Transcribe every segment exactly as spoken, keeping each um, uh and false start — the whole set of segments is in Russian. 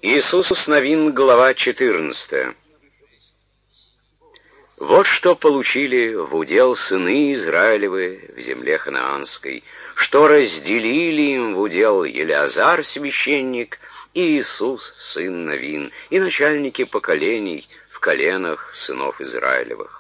Иисус Новин, глава четырнадцатая. Вот что получили в удел сыны Израилевы в земле ханаанской, что разделили им в удел Елеазар священник и Иисус сын Новин, и начальники поколений в коленах сынов Израилевых.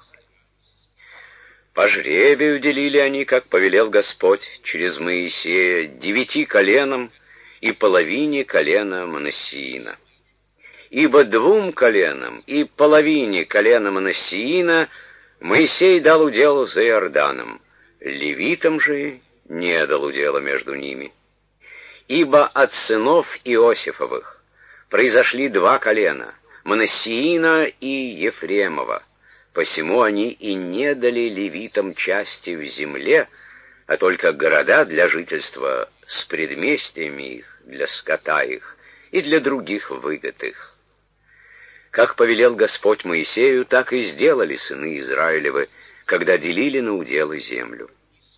По жребию делили они, как повелел Господь через Моисея, девяти коленам и половине колена Манассиина. Ибо двум коленам и половине колена Манассиина Моисей дал удел за Иорданом, левитам же не дал удела между ними. Ибо от сынов Иосифовых произошли два колена, Манассиина и Ефремова, посему они и не дали левитам части в земле, а только города для жительства с предместьями их, для скота их и для других выгод их. Как повелел Господь Моисею, так и сделали сыны Израилевы, когда делили на уделы землю.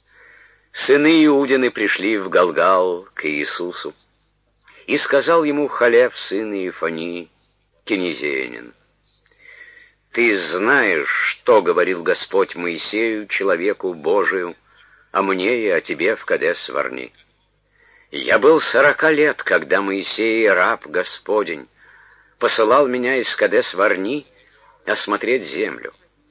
Сыны Иудины пришли в Галгал к Иисусу, и сказал ему Халев, сын Иефании, кенезеянин: «Ты знаешь, что говорил Господь Моисею, человеку Божию, о мне и о тебе в Кадес-Варни. Я был сорока лет, когда Моисей, раб Господень, посылал меня из Кадес-Варни осмотреть землю.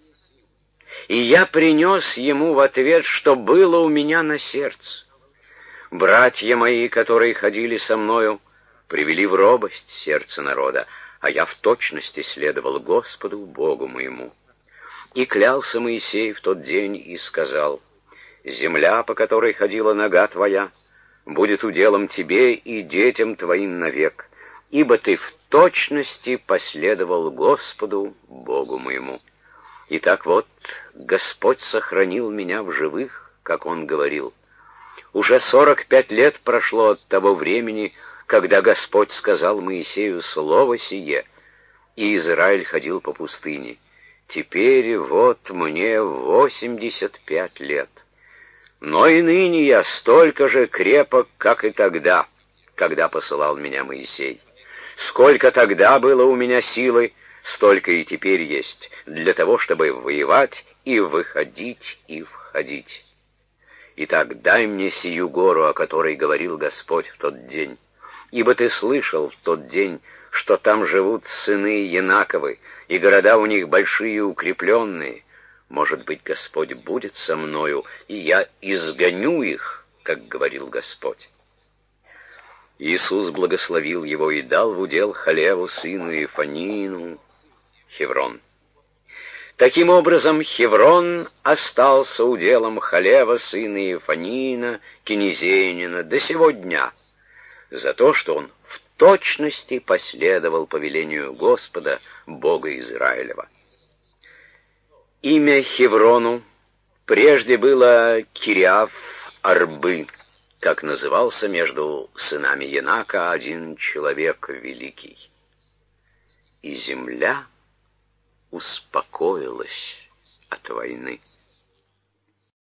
И я принес ему в ответ, что было у меня на сердце. Братья мои, которые ходили со мною, привели в робость сердце народа, а я в точности следовал Господу, Богу моему. И клялся Моисей в тот день и сказал: земля, по которой ходила нога твоя, будет уделом тебе и детям твоим навек, ибо ты в точности последовал Господу, Богу моему. Итак, вот, Господь сохранил меня в живых, как Он говорил. Уже сорок пять лет прошло от того времени, когда Господь сказал Моисею слово сие, и Израиль ходил по пустыне. Теперь вот мне восемьдесят пять лет. Но и ныне я столько же крепок, как и тогда, когда посылал меня Моисей. Сколько тогда было у меня силы, столько и теперь есть, для того, чтобы воевать и выходить и входить. Итак, дай мне сию гору, о которой говорил Господь в тот день, ибо ты слышал в тот день, что там живут сыны Янаковы, и города у них большие и укрепленные. Может быть, Господь будет со мною, и я изгоню их, как говорил Господь». Иисус благословил его и дал в удел Халеву, сыну Иефанину, Хеврон. Таким образом, Хеврон остался уделом Халева, сына Иефанина, кенезеянина, до сего дня, за то, что он в точности последовал повелению Господа, Бога Израилева. Имя Хеврону прежде было Кириав-Арбы, как назывался между сынами Янака один человек великий. И земля успокоилась от войны.